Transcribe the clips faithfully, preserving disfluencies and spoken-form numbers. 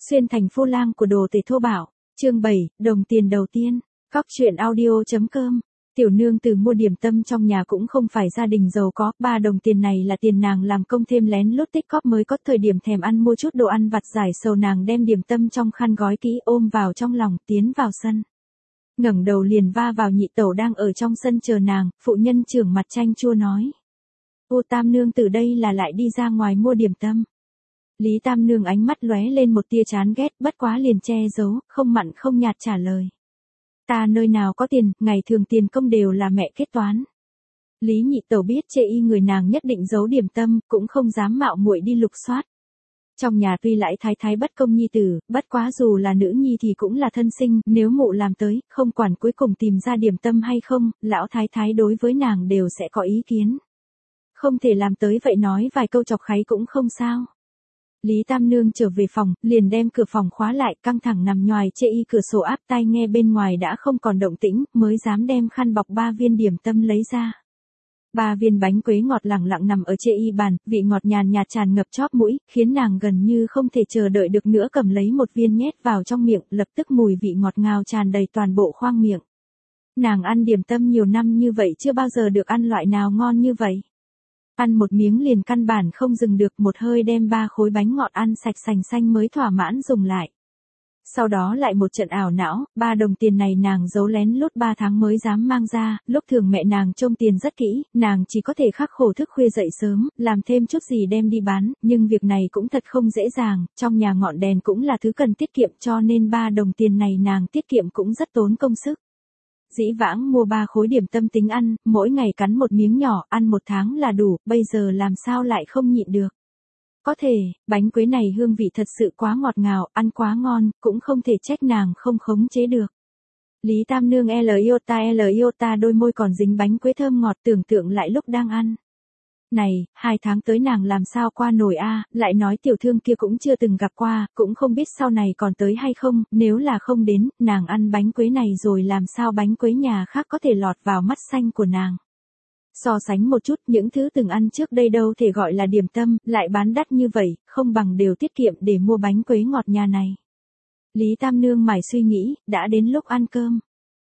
Xuyên thành phu lang của đồ tể thô bạo, chương bảy, đồng tiền đầu tiên, Cóc truyện audio.com. Tiểu nương từ mua điểm tâm trong nhà cũng không phải gia đình giàu có, ba đồng tiền này là tiền nàng làm công thêm lén lút tích cóp mới có thời điểm thèm ăn mua chút đồ ăn vặt giải sầu, nàng đem điểm tâm trong khăn gói kỹ ôm vào trong lòng, tiến vào sân. Ngẩng đầu liền va vào nhị tẩu đang ở trong sân chờ nàng, phụ nhân trưởng mặt chanh chua nói. Ô tam nương từ đây là lại đi ra ngoài mua điểm tâm. Lý tam nương ánh mắt lóe lên một tia chán ghét, bất quá liền che giấu, không mặn không nhạt trả lời. Ta nơi nào có tiền, ngày thường tiền công đều là mẹ kết toán. Lý nhị tẩu biết chê y người nàng nhất định giấu điểm tâm, cũng không dám mạo muội đi lục soát. Trong nhà tuy lại thái thái bất công nhi tử, bất quá dù là nữ nhi thì cũng là thân sinh, nếu mụ làm tới, không quản cuối cùng tìm ra điểm tâm hay không, lão thái thái đối với nàng đều sẽ có ý kiến. Không thể làm tới vậy nói vài câu chọc kháy cũng không sao. Lý Tam Nương trở về phòng, liền đem cửa phòng khóa lại, căng thẳng nằm nhoài chê y cửa sổ áp tai nghe bên ngoài đã không còn động tĩnh, mới dám đem khăn bọc ba viên điểm tâm lấy ra. Ba viên bánh quế ngọt lẳng lặng nằm ở chê y bàn, vị ngọt nhàn nhạt tràn ngập chóp mũi, khiến nàng gần như không thể chờ đợi được nữa, cầm lấy một viên nhét vào trong miệng, lập tức mùi vị ngọt ngào tràn đầy toàn bộ khoang miệng. Nàng ăn điểm tâm nhiều năm như vậy chưa bao giờ được ăn loại nào ngon như vậy. Ăn một miếng liền căn bản không dừng được, một hơi đem ba khối bánh ngọt ăn sạch sành xanh mới thỏa mãn dùng lại. Sau đó lại một trận ảo não, ba đồng tiền này nàng giấu lén lút ba tháng mới dám mang ra, lúc thường mẹ nàng trông tiền rất kỹ, nàng chỉ có thể khắc khổ thức khuya dậy sớm, làm thêm chút gì đem đi bán, nhưng việc này cũng thật không dễ dàng, trong nhà ngọn đèn cũng là thứ cần tiết kiệm cho nên ba đồng tiền này nàng tiết kiệm cũng rất tốn công sức. Dĩ vãng mua ba khối điểm tâm tính ăn, mỗi ngày cắn một miếng nhỏ, ăn một tháng là đủ, bây giờ làm sao lại không nhịn được. Có thể, bánh quế này hương vị thật sự quá ngọt ngào, ăn quá ngon, cũng không thể trách nàng không khống chế được. Lý Tam Nương L iota L iota đôi môi còn dính bánh quế thơm ngọt, tưởng tượng lại lúc đang ăn. Này, hai tháng tới nàng làm sao qua nổi a, lại nói tiểu thương kia cũng chưa từng gặp qua, cũng không biết sau này còn tới hay không, nếu là không đến, nàng ăn bánh quế này rồi làm sao bánh quế nhà khác có thể lọt vào mắt xanh của nàng. So sánh một chút, những thứ từng ăn trước đây đâu thể gọi là điểm tâm, lại bán đắt như vậy, không bằng đều tiết kiệm để mua bánh quế ngọt nhà này. Lý Tam Nương mải suy nghĩ, đã đến lúc ăn cơm.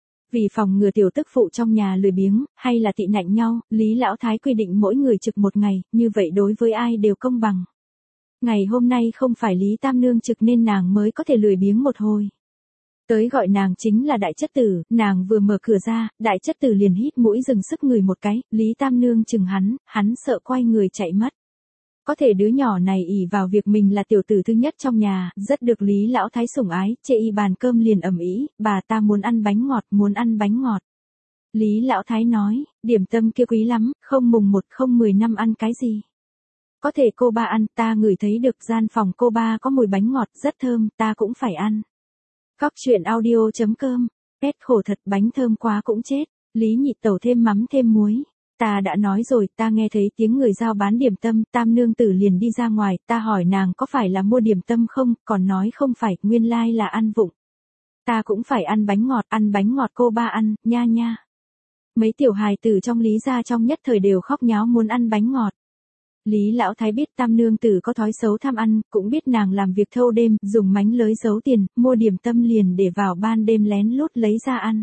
Vì phòng ngừa tiểu tức phụ trong nhà lười biếng, hay là tị nạnh nhau, Lý Lão Thái quy định mỗi người trực một ngày, như vậy đối với ai đều công bằng. Ngày hôm nay không phải Lý Tam Nương trực nên nàng mới có thể lười biếng một hồi. Tới gọi nàng chính là đại chất tử, nàng vừa mở cửa ra, đại chất tử liền hít mũi dừng sức người một cái, Lý Tam Nương chừng hắn, hắn sợ quay người chạy mất. Có thể đứa nhỏ này ỷ vào việc mình là tiểu tử thứ nhất trong nhà, rất được Lý Lão Thái sủng ái, chê y bàn cơm liền ầm ĩ, bà ta muốn ăn bánh ngọt, muốn ăn bánh ngọt. Lý Lão Thái nói, điểm tâm kia quý lắm, không mùng một không mười năm ăn cái gì. Có thể cô ba ăn, ta ngửi thấy được gian phòng cô ba có mùi bánh ngọt rất thơm, ta cũng phải ăn. Cóc truyện audio.com, pét khổ thật, bánh thơm quá cũng chết, Lý nhị tẩu thêm mắm thêm muối. Ta đã nói rồi, ta nghe thấy tiếng người giao bán điểm tâm, Tam Nương tử liền đi ra ngoài, ta hỏi nàng có phải là mua điểm tâm không, còn nói không phải, nguyên lai là ăn vụng. Ta cũng phải ăn bánh ngọt, ăn bánh ngọt cô ba ăn, nha nha. Mấy tiểu hài tử trong Lý gia trong nhất thời đều khóc nháo muốn ăn bánh ngọt. Lý Lão Thái biết Tam Nương tử có thói xấu tham ăn, cũng biết nàng làm việc thâu đêm, dùng mánh lới giấu tiền, mua điểm tâm liền để vào ban đêm lén lút lấy ra ăn.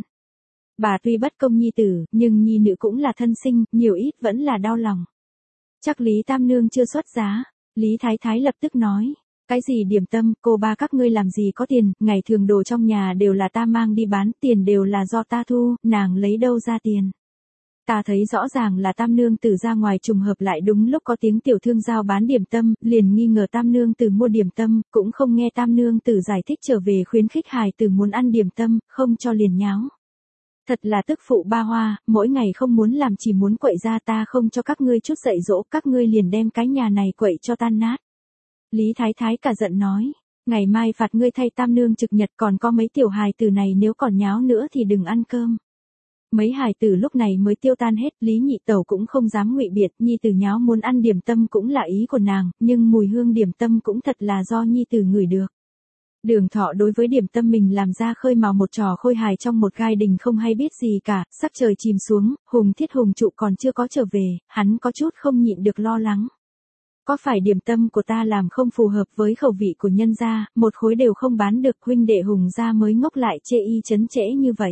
Bà tuy bất công nhi tử, nhưng nhi nữ cũng là thân sinh, nhiều ít vẫn là đau lòng. Chắc Lý Tam Nương chưa xuất giá, Lý Thái Thái lập tức nói, cái gì điểm tâm, cô ba các ngươi làm gì có tiền, ngày thường đồ trong nhà đều là ta mang đi bán, tiền đều là do ta thu, nàng lấy đâu ra tiền. Ta thấy rõ ràng là Tam Nương tử ra ngoài trùng hợp lại đúng lúc có tiếng tiểu thương giao bán điểm tâm, liền nghi ngờ Tam Nương tử mua điểm tâm, cũng không nghe Tam Nương tử giải thích trở về khuyến khích hài tử muốn ăn điểm tâm, không cho liền nháo. Thật là tức phụ ba hoa, mỗi ngày không muốn làm chỉ muốn quậy ra, ta không cho các ngươi chút dạy dỗ, các ngươi liền đem cái nhà này quậy cho tan nát. Lý Thái Thái cả giận nói, ngày mai phạt ngươi thay Tam Nương trực nhật, còn có mấy tiểu hài tử này nếu còn nháo nữa thì đừng ăn cơm. Mấy hài tử lúc này mới tiêu tan hết, Lý nhị tẩu cũng không dám ngụy biện, nhi tử nháo muốn ăn điểm tâm cũng là ý của nàng, nhưng mùi hương điểm tâm cũng thật là do nhi tử ngửi được. Đường Thọ đối với điểm tâm mình làm ra khơi mào một trò khôi hài trong một gai đình không hay biết gì cả, sắc trời chìm xuống, Hùng Thiết Hùng Trụ còn chưa có trở về, hắn có chút không nhịn được lo lắng. Có phải điểm tâm của ta làm không phù hợp với khẩu vị của nhân gia, một khối đều không bán được, huynh đệ Hùng gia mới ngốc lại chê y chấn trễ như vậy.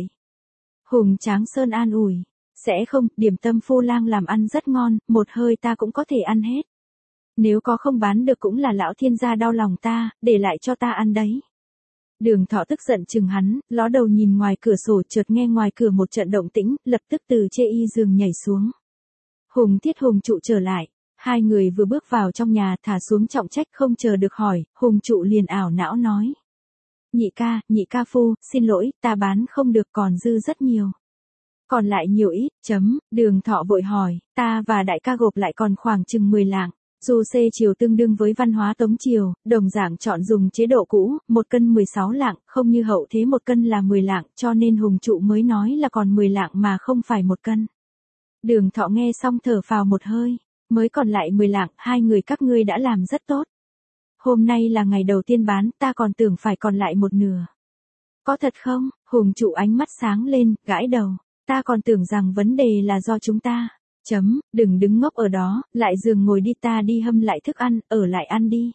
Hùng Tráng Sơn an ủi, sẽ không, điểm tâm Phu Lang làm ăn rất ngon, một hơi ta cũng có thể ăn hết. Nếu có không bán được cũng là lão thiên gia đau lòng ta, để lại cho ta ăn đấy. Đường Thọ tức giận chừng hắn, ló đầu nhìn ngoài cửa sổ, chợt nghe ngoài cửa một trận động tĩnh, lập tức từ chê y giường nhảy xuống. Hùng Thiết Hùng Trụ trở lại, hai người vừa bước vào trong nhà, thả xuống trọng trách không chờ được hỏi, Hùng Trụ liền ảo não nói. Nhị ca, nhị ca phu, xin lỗi, ta bán không được, còn dư rất nhiều. Còn lại nhiều ít, chấm, Đường Thọ vội hỏi, ta và đại ca gộp lại còn khoảng chừng mười lạng. Dù xê triều tương đương với văn hóa Tống triều, đồng dạng chọn dùng chế độ cũ, một cân mười sáu lạng, không như hậu thế một cân là mười lạng, cho nên Hùng Trụ mới nói là còn mười lạng mà không phải một cân. Đường Thọ nghe xong thở phào một hơi, mới còn lại mười lạng, hai người các ngươi đã làm rất tốt. Hôm nay là ngày đầu tiên bán, ta còn tưởng phải còn lại một nửa. Có thật không? Hùng Trụ ánh mắt sáng lên, gãi đầu, ta còn tưởng rằng vấn đề là do chúng ta. Chấm, đừng đứng ngốc ở đó, lại giường ngồi đi, ta đi hâm lại thức ăn, ở lại ăn đi.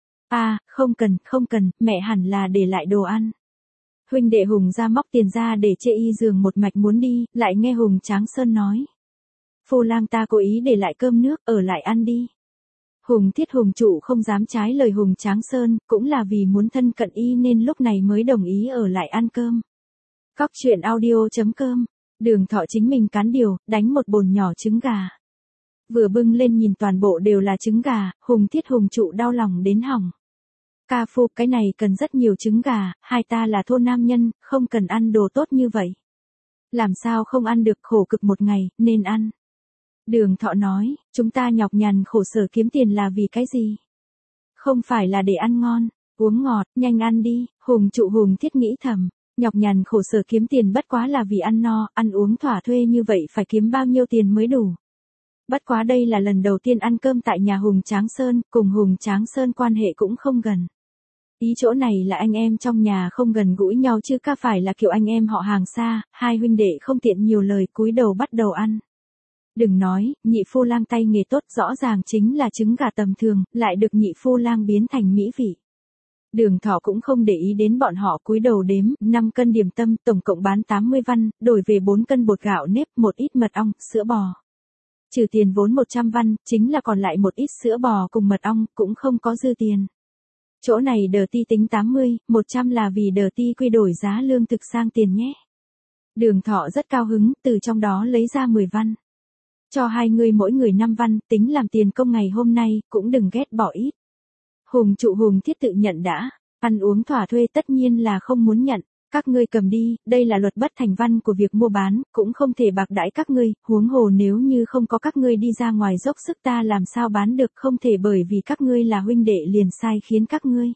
À, không cần, không cần, mẹ hẳn là để lại đồ ăn. Huynh đệ Hùng ra móc tiền ra để chê y giường một mạch muốn đi, lại nghe Hùng Tráng Sơn nói. Phu Lang ta cố ý để lại cơm nước, ở lại ăn đi. Hùng Thiết Hùng Trụ không dám trái lời Hùng Tráng Sơn, cũng là vì muốn thân cận y nên lúc này mới đồng ý ở lại ăn cơm. Cóc truyện audio chấm com. Đường Thọ chính mình cán điều, đánh một bồn nhỏ trứng gà. Vừa bưng lên nhìn toàn bộ đều là trứng gà, Hùng Thiết Hùng Trụ đau lòng đến hỏng. Ca phu, cái này cần rất nhiều trứng gà, hai ta là thôn nam nhân, không cần ăn đồ tốt như vậy. Làm sao không ăn được, khổ cực một ngày, nên ăn. Đường Thọ nói, chúng ta nhọc nhằn khổ sở kiếm tiền là vì cái gì? Không phải là để ăn ngon, uống ngọt, nhanh ăn đi, Hùng Trụ Hùng Thiết nghĩ thầm. Nhọc nhằn khổ sở kiếm tiền bất quá là vì ăn no, ăn uống thỏa thuê như vậy phải kiếm bao nhiêu tiền mới đủ. Bất quá đây là lần đầu tiên ăn cơm tại nhà Hùng Tráng Sơn, cùng Hùng Tráng Sơn quan hệ cũng không gần. Ý chỗ này là anh em trong nhà không gần gũi nhau chứ ca phải là kiểu anh em họ hàng xa, hai huynh đệ không tiện nhiều lời, cúi đầu bắt đầu ăn. Đừng nói, nhị Phu Lang tay nghề tốt, rõ ràng chính là trứng gà tầm thường, lại được nhị Phu Lang biến thành mỹ vị. Đường Thọ cũng không để ý đến bọn họ, cúi đầu đếm, năm cân điểm tâm, tổng cộng bán tám mươi văn, đổi về bốn cân bột gạo nếp, một ít mật ong, sữa bò. Trừ tiền vốn một trăm văn, chính là còn lại một ít sữa bò cùng mật ong, cũng không có dư tiền. Chỗ này Đờ Ti tính tám mươi, một trăm là vì Đờ Ti quy đổi giá lương thực sang tiền nhé. Đường Thọ rất cao hứng, từ trong đó lấy ra mười văn. Cho hai người mỗi người năm văn, tính làm tiền công ngày hôm nay, cũng đừng ghét bỏ ít. Hùng Trụ Hùng Thiết tự nhận đã, ăn uống thỏa thuê tất nhiên là không muốn nhận, các ngươi cầm đi, đây là luật bất thành văn của việc mua bán, cũng không thể bạc đãi các ngươi, huống hồ nếu như không có các ngươi đi ra ngoài dốc sức ta làm sao bán được, không thể bởi vì các ngươi là huynh đệ liền sai khiến các ngươi.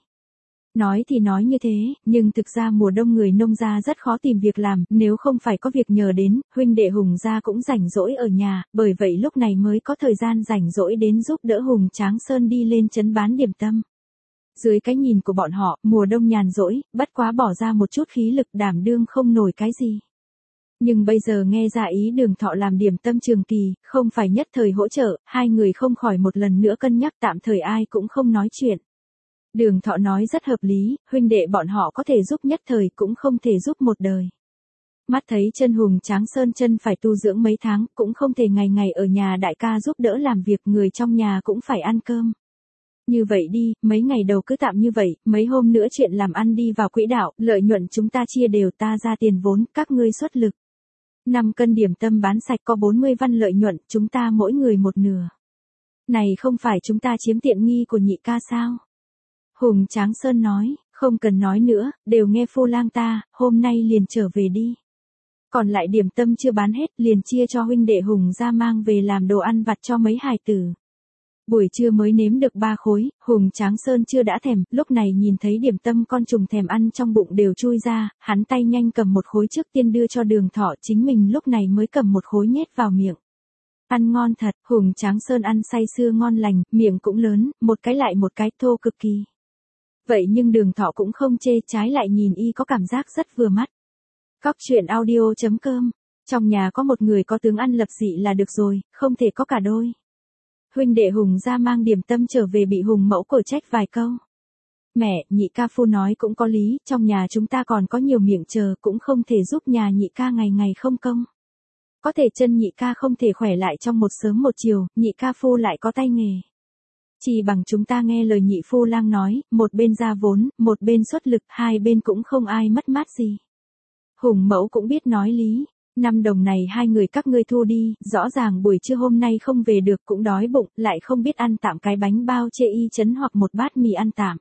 Nói thì nói như thế, nhưng thực ra mùa đông người nông gia rất khó tìm việc làm, nếu không phải có việc nhờ đến, huynh đệ Hùng gia cũng rảnh rỗi ở nhà, bởi vậy lúc này mới có thời gian rảnh rỗi đến giúp đỡ Hùng Tráng Sơn đi lên trấn bán điểm tâm. Dưới cái nhìn của bọn họ, mùa đông nhàn rỗi, bất quá bỏ ra một chút khí lực đảm đương không nổi cái gì. Nhưng bây giờ nghe ra ý Đường Thọ làm điểm tâm trường kỳ, không phải nhất thời hỗ trợ, hai người không khỏi một lần nữa cân nhắc, tạm thời ai cũng không nói chuyện. Đường Thọ nói rất hợp lý, huynh đệ bọn họ có thể giúp nhất thời cũng không thể giúp một đời. Mắt thấy chân Hùng Tráng Sơn chân phải tu dưỡng mấy tháng, cũng không thể ngày ngày ở nhà đại ca giúp đỡ làm việc, người trong nhà cũng phải ăn cơm. Như vậy đi, mấy ngày đầu cứ tạm như vậy, mấy hôm nữa chuyện làm ăn đi vào quỹ đạo, lợi nhuận chúng ta chia đều, ta ra tiền vốn, các ngươi xuất lực. năm cân điểm tâm bán sạch có bốn mươi văn lợi nhuận, chúng ta mỗi người một nửa. Này không phải chúng ta chiếm tiện nghi của nhị ca sao? Hùng Tráng Sơn nói, không cần nói nữa, đều nghe Phu Lang ta, hôm nay liền trở về đi. Còn lại điểm tâm chưa bán hết, liền chia cho huynh đệ Hùng ra mang về làm đồ ăn vặt cho mấy hài tử. Buổi trưa mới nếm được ba khối, Hùng Tráng Sơn chưa đã thèm, lúc này nhìn thấy điểm tâm con trùng thèm ăn trong bụng đều chui ra, hắn tay nhanh cầm một khối trước tiên đưa cho Đường Thọ, chính mình lúc này mới cầm một khối nhét vào miệng. Ăn ngon thật, Hùng Tráng Sơn ăn say sưa ngon lành, miệng cũng lớn, một cái lại một cái thô cực kỳ. Vậy nhưng Đường Thọ cũng không chê, trái lại nhìn y có cảm giác rất vừa mắt. Cóc truyện audio chấm com, trong nhà có một người có tướng ăn lập dị là được rồi, không thể có cả đôi. Huynh đệ Hùng ra mang điểm tâm trở về bị Hùng mẫu cổ trách vài câu. Mẹ, nhị ca phu nói cũng có lý, trong nhà chúng ta còn có nhiều miệng chờ, cũng không thể giúp nhà nhị ca ngày ngày không công. Có thể chân nhị ca không thể khỏe lại trong một sớm một chiều, nhị ca phu lại có tay nghề. Chỉ bằng chúng ta nghe lời nhị phu lang nói, một bên ra vốn, một bên xuất lực, hai bên cũng không ai mất mát gì. Hùng mẫu cũng biết nói lý. Năm đồng này hai người các ngươi thu đi, rõ ràng buổi trưa hôm nay không về được cũng đói bụng, lại không biết ăn tạm cái bánh bao chê y chấn hoặc một bát mì ăn tạm.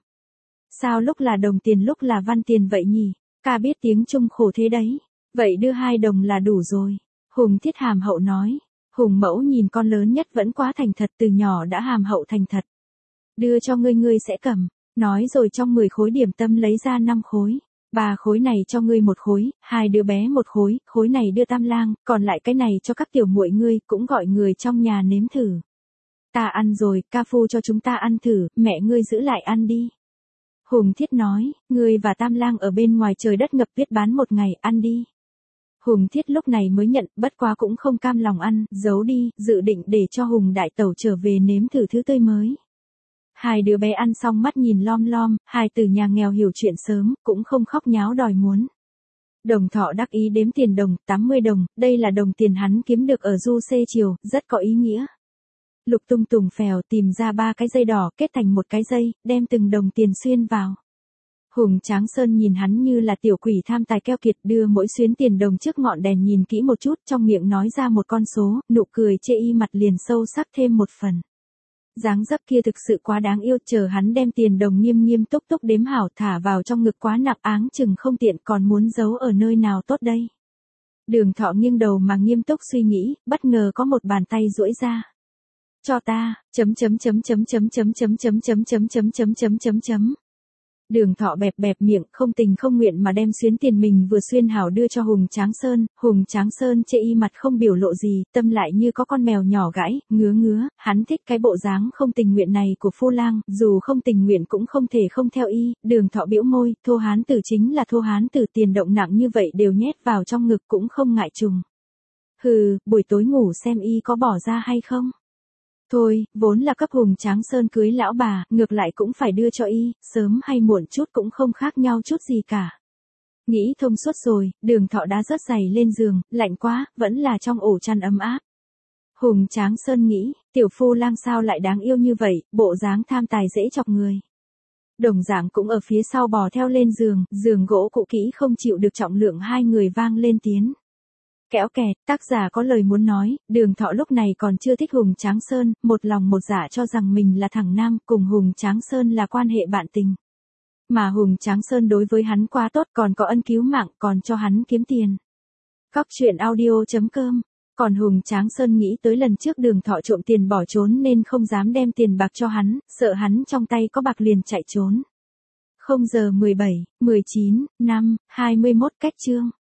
Sao lúc là đồng tiền lúc là văn tiền vậy nhỉ? Ca biết tiếng Trung khổ thế đấy. Vậy đưa hai đồng là đủ rồi. Hùng Thiết hàm hậu nói. Hùng mẫu nhìn con lớn nhất vẫn quá thành thật, từ nhỏ đã hàm hậu thành thật. Đưa cho ngươi ngươi sẽ cầm. Nói rồi trong mười khối điểm tâm lấy ra năm khối. Ba khối này cho ngươi một khối, hai đứa bé một khối, khối này đưa Tam Lang, còn lại cái này cho các tiểu muội ngươi, cũng gọi người trong nhà nếm thử. Ta ăn rồi, ca phu cho chúng ta ăn thử, mẹ ngươi giữ lại ăn đi. Hùng Thiết nói, ngươi và Tam Lang ở bên ngoài trời đất ngập viết bán một ngày, ăn đi. Hùng Thiết lúc này mới nhận, bất quá cũng không cam lòng ăn, giấu đi, dự định để cho Hùng Đại Tẩu trở về nếm thử thứ tươi mới. Hai đứa bé ăn xong mắt nhìn lom lom, hai từ nhà nghèo hiểu chuyện sớm, cũng không khóc nháo đòi muốn. Đồng Thọ đắc ý đếm tiền đồng, tám mươi đồng, đây là đồng tiền hắn kiếm được ở du xê chiều, rất có ý nghĩa. Lục tung tùng phèo tìm ra ba cái dây đỏ kết thành một cái dây, đem từng đồng tiền xuyên vào. Hùng Tráng Sơn nhìn hắn như là tiểu quỷ tham tài keo kiệt, đưa mỗi xuyến tiền đồng trước ngọn đèn nhìn kỹ một chút, trong miệng nói ra một con số, nụ cười chê y mặt liền sâu sắc thêm một phần. Dáng dấp kia thực sự quá đáng yêu, chờ hắn đem tiền đồng nghiêm nghiêm túc túc đếm hảo thả vào trong ngực quá nặng, áng chừng không tiện, còn muốn giấu ở nơi nào tốt đây. Đường Thọ nghiêng đầu mà nghiêm túc suy nghĩ, bất ngờ có một bàn tay duỗi ra. Cho ta, chấm chấm chấm chấm chấm chấm chấm chấm chấm chấm chấm chấm chấm chấm chấm. Đường Thọ bẹp bẹp miệng, không tình không nguyện mà đem xuyến tiền mình vừa xuyên hảo đưa cho Hùng Tráng Sơn. Hùng Tráng Sơn chê y mặt không biểu lộ gì, tâm lại như có con mèo nhỏ gãi, ngứa ngứa, hắn thích cái bộ dáng không tình nguyện này của phu lang, dù không tình nguyện cũng không thể không theo y. Đường Thọ bĩu môi, thô hán tử chính là thô hán tử, tiền động nặng như vậy đều nhét vào trong ngực cũng không ngại trùng. Hừ, buổi tối ngủ xem y có bỏ ra hay không. Thôi, vốn là cấp Hùng Tráng Sơn cưới lão bà, ngược lại cũng phải đưa cho y, sớm hay muộn chút cũng không khác nhau chút gì cả. Nghĩ thông suốt rồi, Đường Thọ đã rớt giày lên giường, lạnh quá, vẫn là trong ổ chăn ấm áp. Hùng Tráng Sơn nghĩ, tiểu phu lang sao lại đáng yêu như vậy, bộ dáng tham tài dễ chọc người. Đồng dạng cũng ở phía sau bò theo lên giường, giường gỗ cũ kỹ không chịu được trọng lượng, hai người vang lên tiếng. Kéo kẹt, tác giả có lời muốn nói, Đường Thọ lúc này còn chưa thích Hùng Tráng Sơn, một lòng một dạ cho rằng mình là thằng nam, cùng Hùng Tráng Sơn là quan hệ bạn tình. Mà Hùng Tráng Sơn đối với hắn quá tốt, còn có ân cứu mạng, còn cho hắn kiếm tiền. Cóc truyện audio chấm com. Còn Hùng Tráng Sơn nghĩ tới lần trước Đường Thọ trộm tiền bỏ trốn nên không dám đem tiền bạc cho hắn, sợ hắn trong tay có bạc liền chạy trốn. không giờ mười bảy, mười chín, năm, hai mươi mốt cách chương.